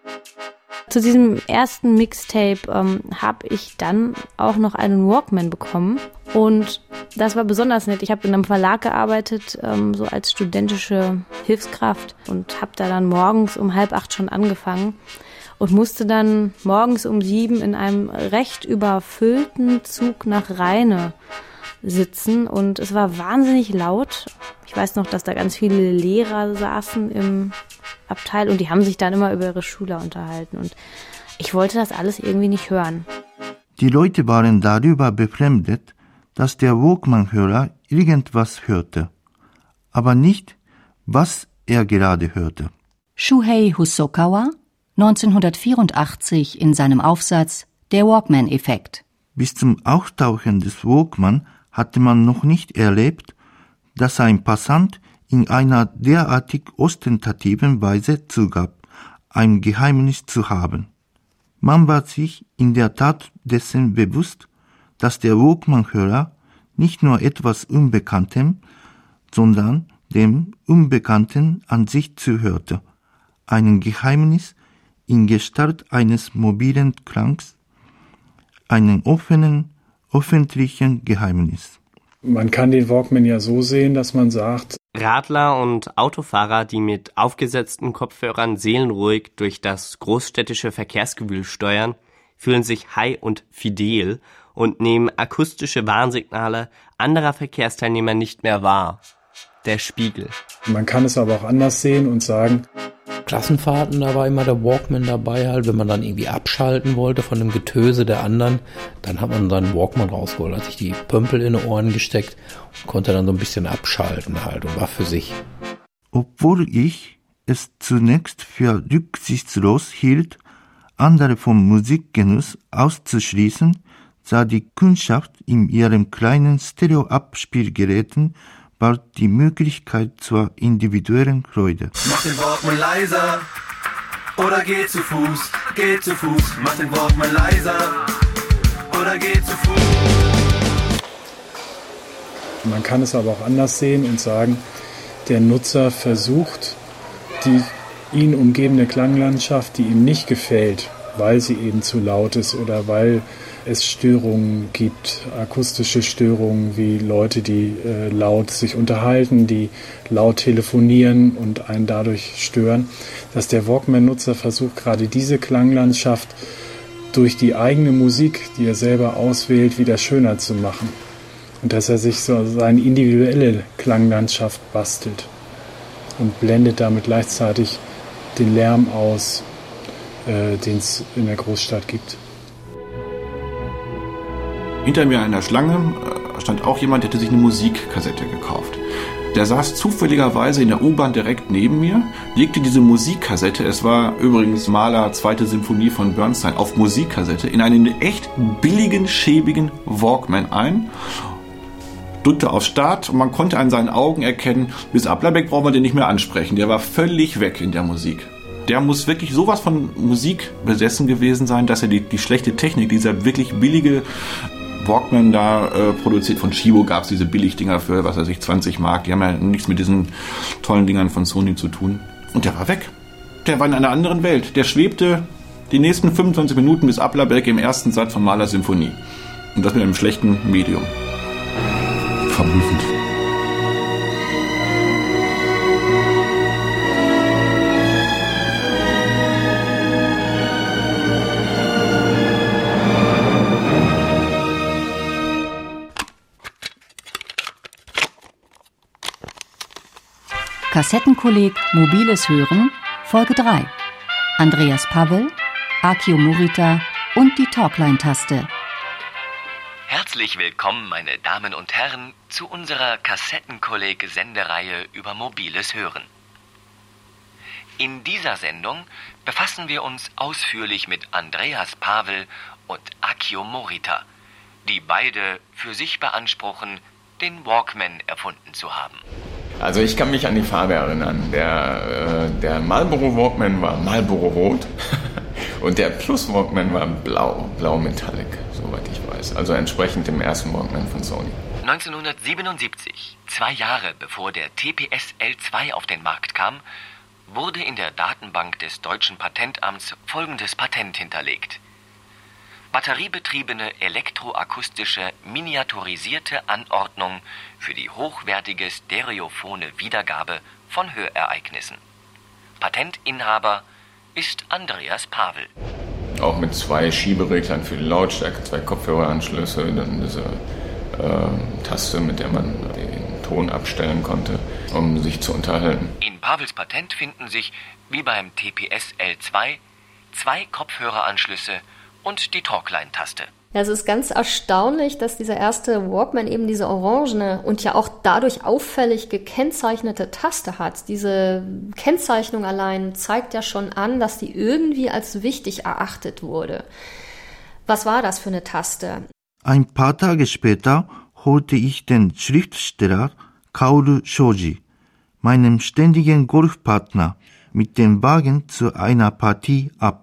Zu diesem ersten Mixtape ähm, habe ich dann auch noch einen Walkman bekommen und das war besonders nett. Ich habe in einem Verlag gearbeitet, ähm, so als studentische Hilfskraft, und habe da dann morgens um halb acht schon angefangen und musste dann morgens um sieben in einem recht überfüllten Zug nach Rheine sitzen und es war wahnsinnig laut. Ich weiß noch, dass da ganz viele Lehrer saßen im Abteil und die haben sich dann immer über ihre Schüler unterhalten und ich wollte das alles irgendwie nicht hören. Die Leute waren darüber befremdet, dass der Walkman-Hörer irgendwas hörte, aber nicht, was er gerade hörte. Shuhei Hosokawa, neunzehnhundertvierundachtzig in seinem Aufsatz Der Walkman-Effekt. Bis zum Auftauchen des Walkman hatte man noch nicht erlebt, dass ein Passant in einer derartig ostentativen Weise zugab, ein Geheimnis zu haben. Man war sich in der Tat dessen bewusst, dass der Walkman-Hörer nicht nur etwas Unbekanntem, sondern dem Unbekannten an sich zuhörte, ein Geheimnis in Gestalt eines mobilen Klangs, einen offenen, öffentlichen Geheimnis. Man kann den Walkman ja so sehen, dass man sagt... Radler und Autofahrer, die mit aufgesetzten Kopfhörern seelenruhig durch das großstädtische Verkehrsgewühl steuern, fühlen sich high und fidel und nehmen akustische Warnsignale anderer Verkehrsteilnehmer nicht mehr wahr. Der Spiegel. Man kann es aber auch anders sehen und sagen... Klassenfahrten, da war immer der Walkman dabei, halt, wenn man dann irgendwie abschalten wollte von dem Getöse der anderen, dann hat man seinen Walkman rausgeholt, hat sich die Pömpel in die Ohren gesteckt und konnte dann so ein bisschen abschalten halt und war für sich. Obwohl ich es zunächst für rücksichtslos hielt, andere vom Musikgenuss auszuschließen, sah die Kundschaft in ihren kleinen Stereo-Abspielgeräten bald die Möglichkeit zur individuellen Freude. Mach den Walkman leiser oder geh zu Fuß, geh zu Fuß. Mach den Walkman leiser oder geh zu Fuß. Man kann es aber auch anders sehen und sagen, der Nutzer versucht, die ihn umgebende Klanglandschaft, die ihm nicht gefällt, weil sie eben zu laut ist oder weil es Störungen gibt, akustische Störungen wie Leute, die äh, laut sich unterhalten, die laut telefonieren und einen dadurch stören, dass der Walkman-Nutzer versucht, gerade diese Klanglandschaft durch die eigene Musik, die er selber auswählt, wieder schöner zu machen. Und dass er sich so seine individuelle Klanglandschaft bastelt und blendet damit gleichzeitig den Lärm aus, äh, den es in der Großstadt gibt. Hinter mir in der Schlange stand auch jemand, der hatte sich eine Musikkassette gekauft. Der saß zufälligerweise in der U-Bahn direkt neben mir, legte diese Musikkassette, es war übrigens Mahler zweite Symphonie von Bernstein, auf Musikkassette in einen echt billigen, schäbigen Walkman ein, drückte auf Start und man konnte an seinen Augen erkennen, bis Ablerbeck braucht man den nicht mehr ansprechen, der war völlig weg in der Musik. Der muss wirklich sowas von Musik besessen gewesen sein, dass er die, die schlechte Technik, dieser wirklich billige Walkman da äh, produziert. Von Chibo gab es diese Billigdinger für, was weiß ich, zwanzig Mark. Die haben ja nichts mit diesen tollen Dingern von Sony zu tun. Und der war weg. Der war in einer anderen Welt. Der schwebte die nächsten fünfundzwanzig Minuten bis Ablerberg im ersten Satz von Mahler Symphonie. Und das mit einem schlechten Medium. Verblüffend. Kassettenkolleg Mobiles Hören, Folge drei. Andreas Pavel, Akio Morita und die Talkline-Taste. Herzlich willkommen, meine Damen und Herren, zu unserer Kassettenkolleg-Sendereihe über mobiles Hören. In dieser Sendung befassen wir uns ausführlich mit Andreas Pavel und Akio Morita, die beide für sich beanspruchen, den Walkman erfunden zu haben. Also ich kann mich an die Farbe erinnern. Der, äh, der Marlboro Walkman war Marlboro Rot und der Plus Walkman war blau, blau Metallic, soweit ich weiß. Also entsprechend dem ersten Walkman von Sony. neunzehnhundertsiebenundsiebzig, zwei Jahre bevor der T P S L zwei auf den Markt kam, wurde in der Datenbank des deutschen Patentamts folgendes Patent hinterlegt. Batteriebetriebene elektroakustische miniaturisierte Anordnung für die hochwertige stereophone Wiedergabe von Hörereignissen. Patentinhaber ist Andreas Pavel. Auch mit zwei Schiebereglern für die Lautstärke, zwei Kopfhöreranschlüsse, dann diese äh, Taste, mit der man den Ton abstellen konnte, um sich zu unterhalten. In Pavels Patent finden sich, wie beim T P S L zwei, zwei Kopfhöreranschlüsse und die Talkline-Taste. Ja, es ist ganz erstaunlich, dass dieser erste Walkman eben diese orangene und ja auch dadurch auffällig gekennzeichnete Taste hat. Diese Kennzeichnung allein zeigt ja schon an, dass die irgendwie als wichtig erachtet wurde. Was war das für eine Taste? Ein paar Tage später holte ich den Schriftsteller Kaoru Shoji, meinem ständigen Golfpartner, mit dem Wagen zu einer Partie ab.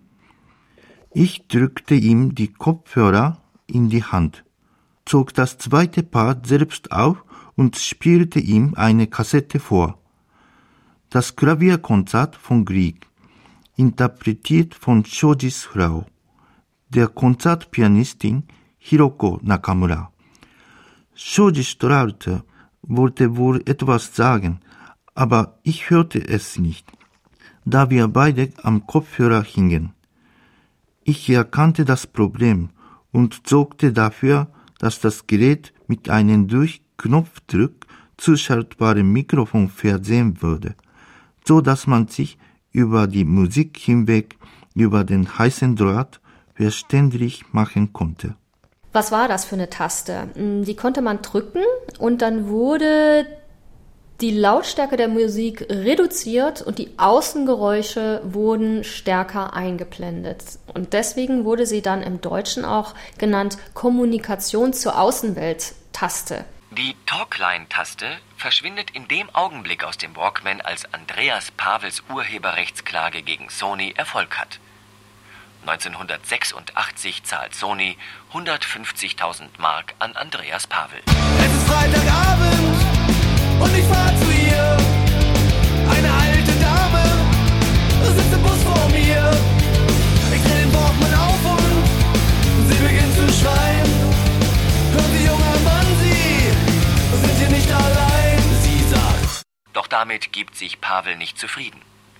Ich drückte ihm die Kopfhörer in die Hand, zog das zweite Part selbst auf und spielte ihm eine Kassette vor. Das Klavierkonzert von Grieg, interpretiert von Shojis Frau, der Konzertpianistin Hiroko Nakamura. Shoji strahlte, wollte wohl etwas sagen, aber ich hörte es nicht, da wir beide am Kopfhörer hingen. Ich erkannte das Problem und sorgte dafür, dass das Gerät mit einem durch Knopfdruck zuschaltbaren Mikrofon versehen würde, so dass man sich über die Musik hinweg, über den heißen Draht verständlich machen konnte. Was war das für eine Taste? Die konnte man drücken und dann wurde die Lautstärke der Musik reduziert und die Außengeräusche wurden stärker eingeblendet. Und deswegen wurde sie dann im Deutschen auch genannt Kommunikation zur Außenwelt-Taste. Die Talkline-Taste verschwindet in dem Augenblick aus dem Walkman, als Andreas Pavels Urheberrechtsklage gegen Sony Erfolg hat. neunzehnhundertsechsundachtzig zahlt Sony hundertfünfzigtausend Mark an Andreas Pavel. Es ist Freitagabend und ich fahr zu ihr. Eine alte Dame sitzt im Bus vor mir. Ich dreh den Walkman auf und sie beginnt zu schreien. Hören Sie, junger Mann, Sie sind hier nicht allein, sie sagt. Doch damit gibt sich Pavel nicht zufrieden.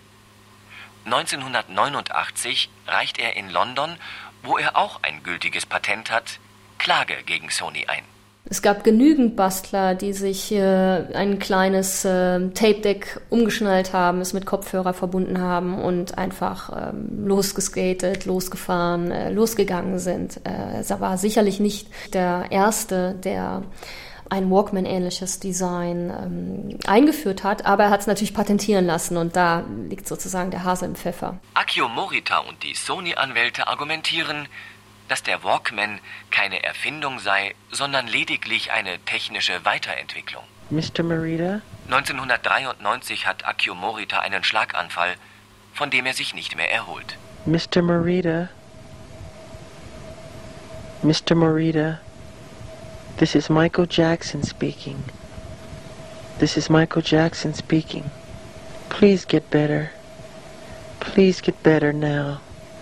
neunzehnhundertneunundachtzig reicht er in London, wo er auch ein gültiges Patent hat, Klage gegen Sony ein. Es gab genügend Bastler, die sich äh, ein kleines äh, Tape-Deck umgeschnallt haben, es mit Kopfhörer verbunden haben und einfach ähm, losgeskatet, losgefahren, äh, losgegangen sind. Äh, er war sicherlich nicht der Erste, der ein Walkman-ähnliches Design ähm, eingeführt hat, aber er hat es natürlich patentieren lassen und da liegt sozusagen der Hase im Pfeffer. Akio Morita und die Sony-Anwälte argumentieren, dass der Walkman keine Erfindung sei, sondern lediglich eine technische Weiterentwicklung. Mister Morita? neunzehnhundertdreiundneunzig hat Akio Morita einen Schlaganfall, von dem er sich nicht mehr erholt. Mister Morita? Mister Morita? This is Michael Jackson speaking. This is Michael Jackson speaking. Please get better. Please get better now.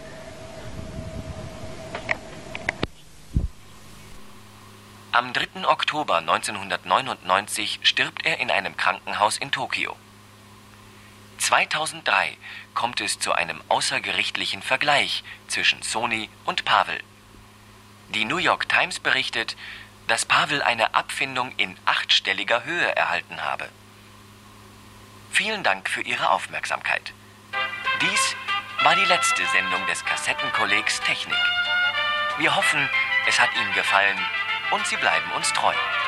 Am dritten Oktober neunzehnhundertneunundneunzig stirbt er in einem Krankenhaus in Tokio. zweitausenddrei kommt es zu einem außergerichtlichen Vergleich zwischen Sony und Pavel. Die New York Times berichtet, dass Pavel eine Abfindung in achtstelliger Höhe erhalten habe. Vielen Dank für Ihre Aufmerksamkeit. Dies war die letzte Sendung des Kassettenkollegs Technik. Wir hoffen, es hat Ihnen gefallen und Sie bleiben uns treu.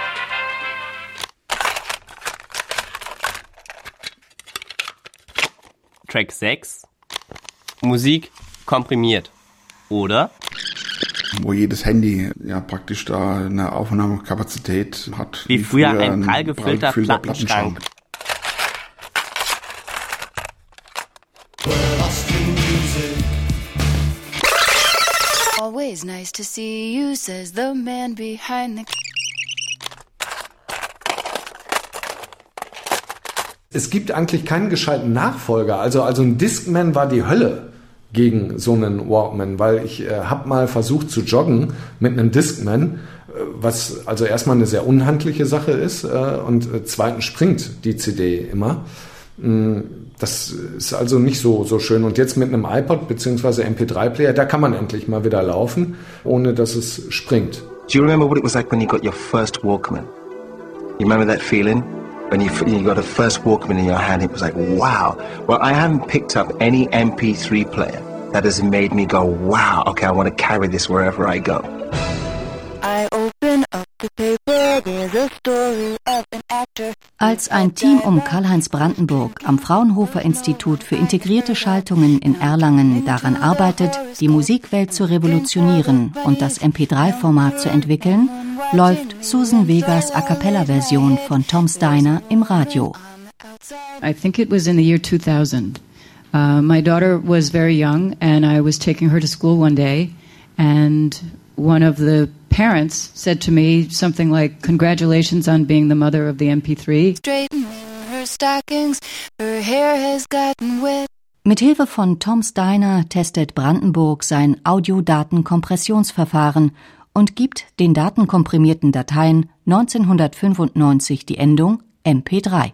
Track sechs. Musik komprimiert. Oder? Wo jedes Handy ja praktisch da eine Aufnahmekapazität hat. Wie, wie früher, früher ein prall gefüllter Plattenschrank. Always nice to see you, says the man behind the... Es gibt eigentlich keinen gescheiten Nachfolger. Also, also ein Discman war die Hölle gegen so einen Walkman, weil ich äh, habe mal versucht zu joggen mit einem Discman, äh, was also erstmal eine sehr unhandliche Sache ist äh, und äh, zweitens springt die C D immer. Mm, das ist also nicht so, so schön. Und jetzt mit einem iPod bzw. M P drei Player, da kann man endlich mal wieder laufen, ohne dass es springt. Do you remember what it was like when you got your first Walkman? You remember that feeling? When you, you got a first Walkman in your hand, it was like, wow. Well, I haven't picked up any M P three player that has made me go, wow, okay, I want to carry this wherever I go. I open up the paper, there's a story of an actor. Als ein Team um Karl-Heinz Brandenburg am Fraunhofer Institut für integrierte Schaltungen in Erlangen daran arbeitet, die Musikwelt zu revolutionieren und das M P drei Format zu entwickeln, läuft Susan Vegas A-Cappella-Version von Tom Steiner im Radio. I think it was in the year two thousand. Uh, my daughter was very young and I was taking her to school one day and one of the parents said to me something like, congratulations on being the mother of the M P three. Straighten her stockings, her hair has gotten wet. Mithilfe von Tom Steiner testet Brandenburg sein Audiodatenkompressionsverfahren und gibt den datenkomprimierten Dateien neunzehnhundertfünfundneunzig die Endung M P drei.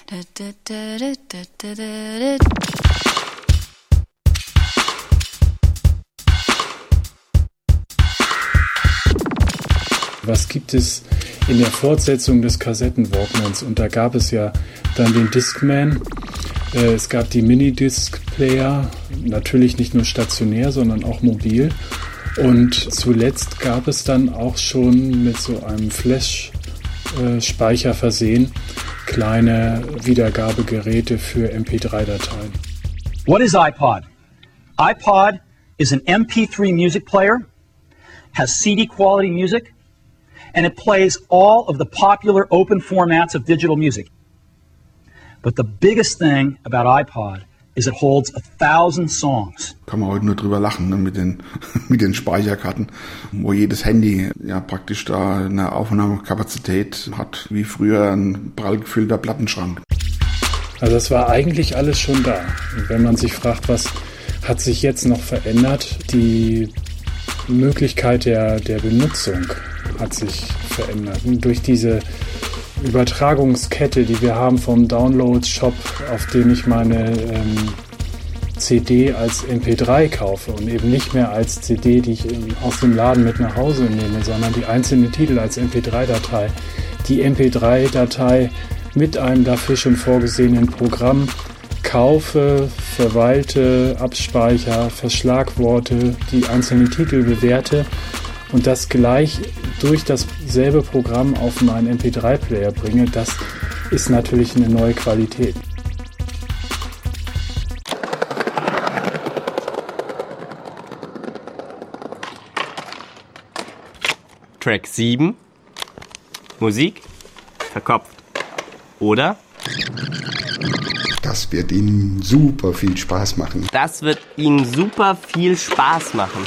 Was gibt es in der Fortsetzung des Kassetten-Walkmans? Und da gab es ja dann den Discman Es gab die Minidisc-Player, natürlich nicht nur stationär, sondern auch mobil. Und zuletzt gab es dann auch schon mit so einem Flash-Speicher versehen kleine Wiedergabegeräte für M P drei Dateien. What is iPod? iPod is an M P three music player, has C D quality music, and it plays all of the popular open formats of digital music. But the biggest thing about iPod is it holds a thousand songs. Kann man heute nur drüber lachen, ne, mit den, mit den Speicherkarten, wo jedes Handy ja praktisch da eine Aufnahmekapazität hat, wie früher ein prall gefüllter Plattenschrank. Also es war eigentlich alles schon da. Und wenn man sich fragt, was hat sich jetzt noch verändert, die Möglichkeit der, der Benutzung hat sich verändert. Und durch diese Übertragungskette, die wir haben vom Download-Shop, auf dem ich meine ähm, C D als M P drei kaufe und eben nicht mehr als C D, die ich in, aus dem Laden mit nach Hause nehme, sondern die einzelnen Titel als M P drei Datei. Die M P drei Datei mit einem dafür schon vorgesehenen Programm kaufe, verwalte, abspeichere, verschlagworte, die einzelnen Titel bewerte und das gleich durch dasselbe Programm auf meinen M P drei Player bringe, das ist natürlich eine neue Qualität. Track sieben. Musik verkopft. Oder? Das wird Ihnen super viel Spaß machen. Das wird Ihnen super viel Spaß machen.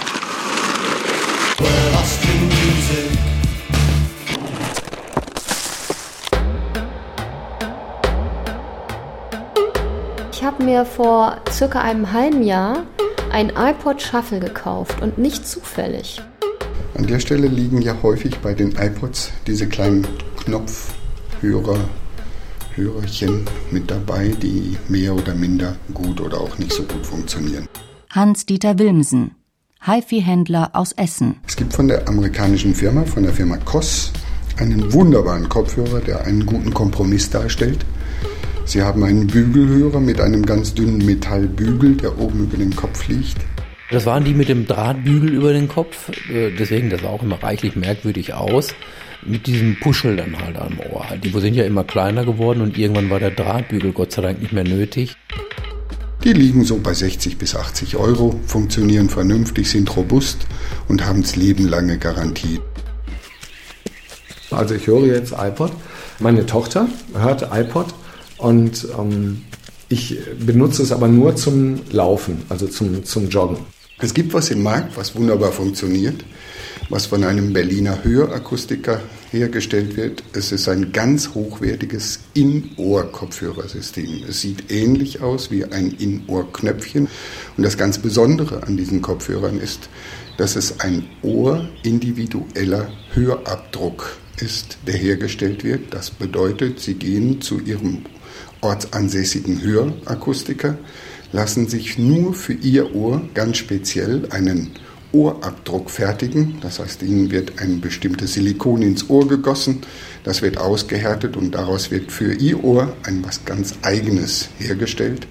Ich habe mir vor circa einem halben Jahr ein iPod Shuffle gekauft und nicht zufällig. An der Stelle liegen ja häufig bei den iPods diese kleinen Knopfhörer, Hörerchen mit dabei, die mehr oder minder gut oder auch nicht so gut funktionieren. Hans-Dieter Wilmsen, Hi-Fi-Händler aus Essen. Es gibt von der amerikanischen Firma, von der Firma Koss, einen wunderbaren Kopfhörer, der einen guten Kompromiss darstellt. Sie haben einen Bügelhörer mit einem ganz dünnen Metallbügel, der oben über den Kopf liegt. Das waren die mit dem Drahtbügel über den Kopf, deswegen, das sah auch immer reichlich merkwürdig aus. Mit diesem Puschel dann halt am Ohr. Die sind ja immer kleiner geworden und irgendwann war der Drahtbügel Gott sei Dank nicht mehr nötig. Die liegen so bei sechzig bis achtzig Euro, funktionieren vernünftig, sind robust und haben das Leben lange Garantie. Also ich höre jetzt iPod. Meine Tochter hört iPod und ähm, ich benutze es aber nur zum Laufen, also zum, zum Joggen. Es gibt was im Markt, was wunderbar funktioniert, was von einem Berliner Hörakustiker hergestellt wird. Es ist ein ganz hochwertiges In-Ohr-Kopfhörersystem. Es sieht ähnlich aus wie ein In-Ohr-Knöpfchen. Und das ganz Besondere an diesen Kopfhörern ist, dass es ein ohrindividueller Hörabdruck ist, der hergestellt wird. Das bedeutet, Sie gehen zu Ihrem ortsansässigen Hörakustiker, lassen sich nur für Ihr Ohr ganz speziell einen Ohrabdruck fertigen. Das heißt, Ihnen wird ein bestimmtes Silikon ins Ohr gegossen, das wird ausgehärtet und daraus wird für Ihr Ohr ein was ganz Eigenes hergestellt.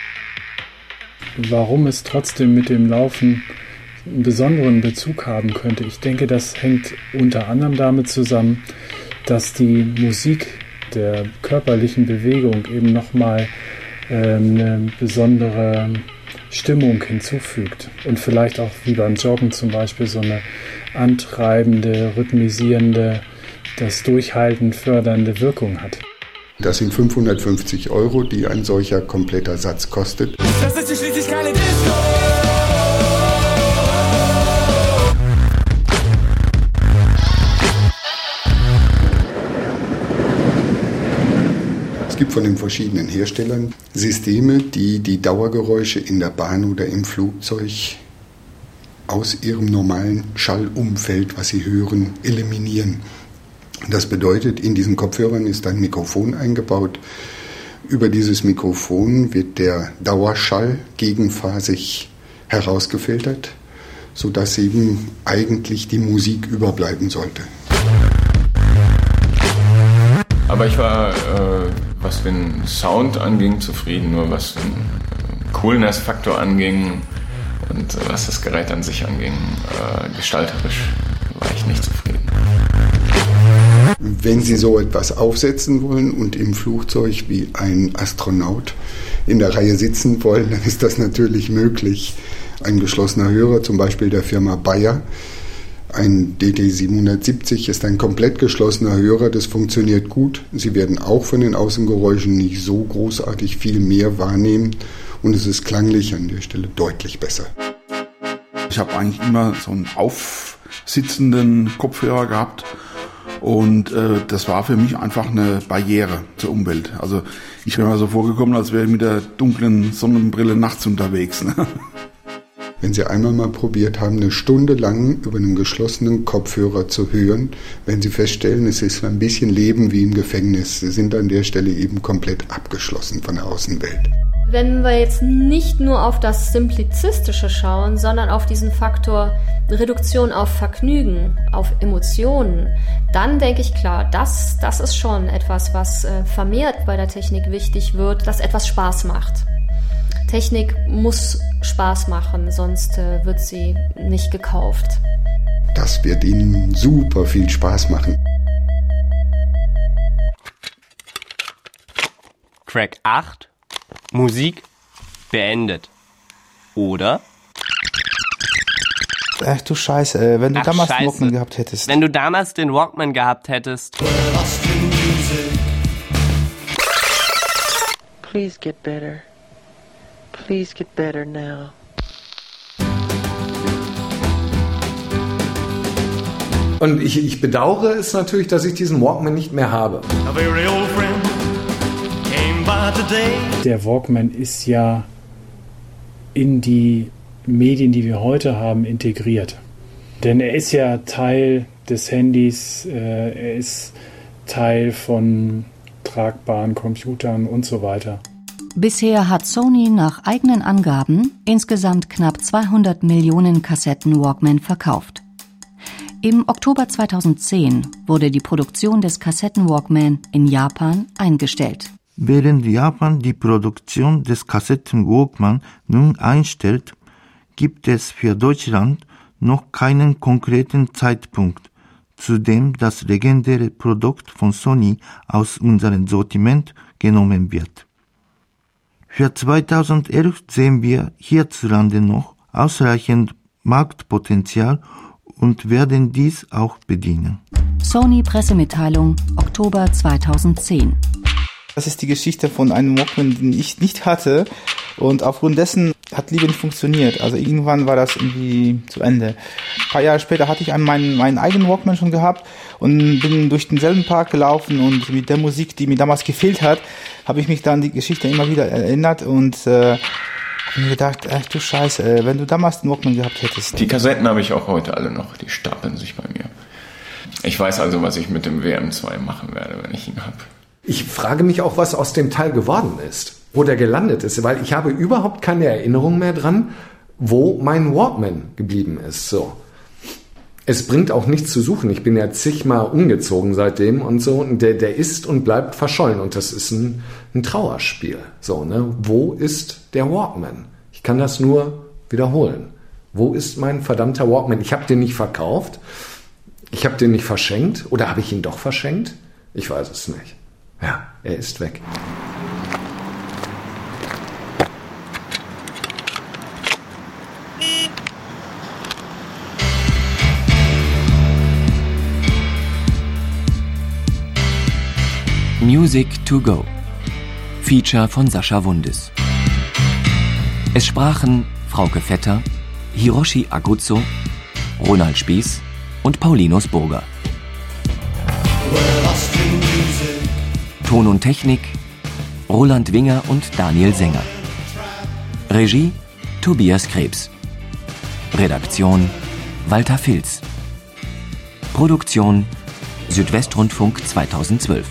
Warum es trotzdem mit dem Laufen einen besonderen Bezug haben könnte, ich denke, das hängt unter anderem damit zusammen, dass die Musik der körperlichen Bewegung eben nochmal ähm, eine besondere Stimmung hinzufügt und vielleicht auch wie beim Joggen zum Beispiel so eine antreibende, rhythmisierende, das Durchhalten fördernde Wirkung hat. Das sind fünfhundertfünfzig Euro, die ein solcher kompletter Satz kostet. Das ist schließlich keine Disco! Es gibt von den verschiedenen Herstellern Systeme, die die Dauergeräusche in der Bahn oder im Flugzeug aus ihrem normalen Schallumfeld, was sie hören, eliminieren. Das bedeutet, in diesen Kopfhörern ist ein Mikrofon eingebaut. Über dieses Mikrofon wird der Dauerschall gegenphasig herausgefiltert, sodass eben eigentlich die Musik überbleiben sollte. Aber ich war, äh, was den Sound anging, zufrieden. Nur was den Coolness-Faktor anging und äh, was das Gerät an sich anging, äh, gestalterisch war ich nicht zufrieden. Wenn Sie so etwas aufsetzen wollen und im Flugzeug wie ein Astronaut in der Reihe sitzen wollen, dann ist das natürlich möglich. Ein geschlossener Hörer, zum Beispiel der Firma Bayer, ein D T siebenhundertsiebzig ist ein komplett geschlossener Hörer, das funktioniert gut. Sie werden auch von den Außengeräuschen nicht so großartig viel mehr wahrnehmen und es ist klanglich an der Stelle deutlich besser. Ich habe eigentlich immer so einen aufsitzenden Kopfhörer gehabt und äh, das war für mich einfach eine Barriere zur Umwelt. Also ich bin mir so vorgekommen, als wäre ich mit der dunklen Sonnenbrille nachts unterwegs. Ne? Wenn Sie einmal mal probiert haben, eine Stunde lang über einen geschlossenen Kopfhörer zu hören, werden Sie feststellen, es ist ein bisschen Leben wie im Gefängnis. Sie sind an der Stelle eben komplett abgeschlossen von der Außenwelt. Wenn wir jetzt nicht nur auf das Simplizistische schauen, sondern auf diesen Faktor Reduktion auf Vergnügen, auf Emotionen, dann denke ich klar, das, das ist schon etwas, was äh, vermehrt bei der Technik wichtig wird, dass etwas Spaß macht. Technik muss Spaß machen, sonst äh, wird sie nicht gekauft. Das wird Ihnen super viel Spaß machen. Track acht. Musik beendet. Oder? Ach du Scheiße, wenn du Ach, damals Scheiße. den Walkman gehabt hättest. Wenn du damals den Walkman gehabt hättest. Please get better. Please get better now. Und ich, ich bedauere es natürlich, dass ich diesen Walkman nicht mehr habe. A very old friend came by today. Der Walkman ist ja in die Medien, die wir heute haben, integriert. Denn er ist ja Teil des Handys, äh, er ist Teil von tragbaren Computern und so weiter. Bisher hat Sony nach eigenen Angaben insgesamt knapp zweihundert Millionen Kassetten Walkman verkauft. Im Oktober zweitausendzehn wurde die Produktion des Kassetten Walkman in Japan eingestellt. Während Japan die Produktion des Kassetten Walkman nun einstellt, gibt es für Deutschland noch keinen konkreten Zeitpunkt, zu dem das legendäre Produkt von Sony aus unserem Sortiment genommen wird. Für zweitausendelf sehen wir hierzulande noch ausreichend Marktpotenzial und werden dies auch bedienen. Sony-Pressemitteilung Oktober zweitausendzehn. Das ist die Geschichte von einem Walkman, den ich nicht hatte. Und aufgrund dessen hat Liebe nicht funktioniert. Also irgendwann war das irgendwie zu Ende. Ein paar Jahre später hatte ich einen, meinen, meinen eigenen Walkman schon gehabt und bin durch denselben Park gelaufen und mit der Musik, die mir damals gefehlt hat, habe ich mich dann die Geschichte immer wieder erinnert und äh, habe mir gedacht, ach du Scheiße, wenn du damals den Walkman gehabt hättest. Die Kassetten habe ich auch heute alle noch, die stapeln sich bei mir. Ich weiß also, was ich mit dem W M zwei machen werde, wenn ich ihn habe. Ich frage mich auch, was aus dem Teil geworden ist, wo der gelandet ist, weil ich habe überhaupt keine Erinnerung mehr dran, wo mein Walkman geblieben ist. So. Es bringt auch nichts zu suchen. Ich bin ja zigmal umgezogen seitdem und so. Und der, der ist und bleibt verschollen. Und das ist ein, ein Trauerspiel. So, ne? Wo ist der Walkman? Ich kann das nur wiederholen. Wo ist mein verdammter Walkman? Ich habe den nicht verkauft. Ich habe den nicht verschenkt. Oder habe ich ihn doch verschenkt? Ich weiß es nicht. Ja, er ist weg. Music to go. Feature von Sascha Wundis. Es sprachen Frauke Vetter, Hiroshi Aguzzo, Ronald Spieß und Paulinus Burger. Ton und Technik Roland Winger und Daniel Sänger. Regie Tobias Krebs. Redaktion Walter Filz. Produktion Südwestrundfunk zweitausendzwölf.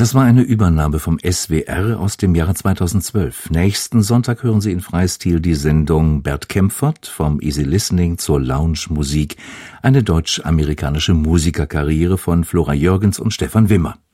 Das war eine Übernahme vom S W R aus dem Jahre zweitausendzwölf. Nächsten Sonntag hören Sie in Freistil die Sendung Bert Kempfert vom Easy Listening zur Lounge-Musik, eine deutsch-amerikanische Musikerkarriere von Flora Jürgens und Stefan Wimmer.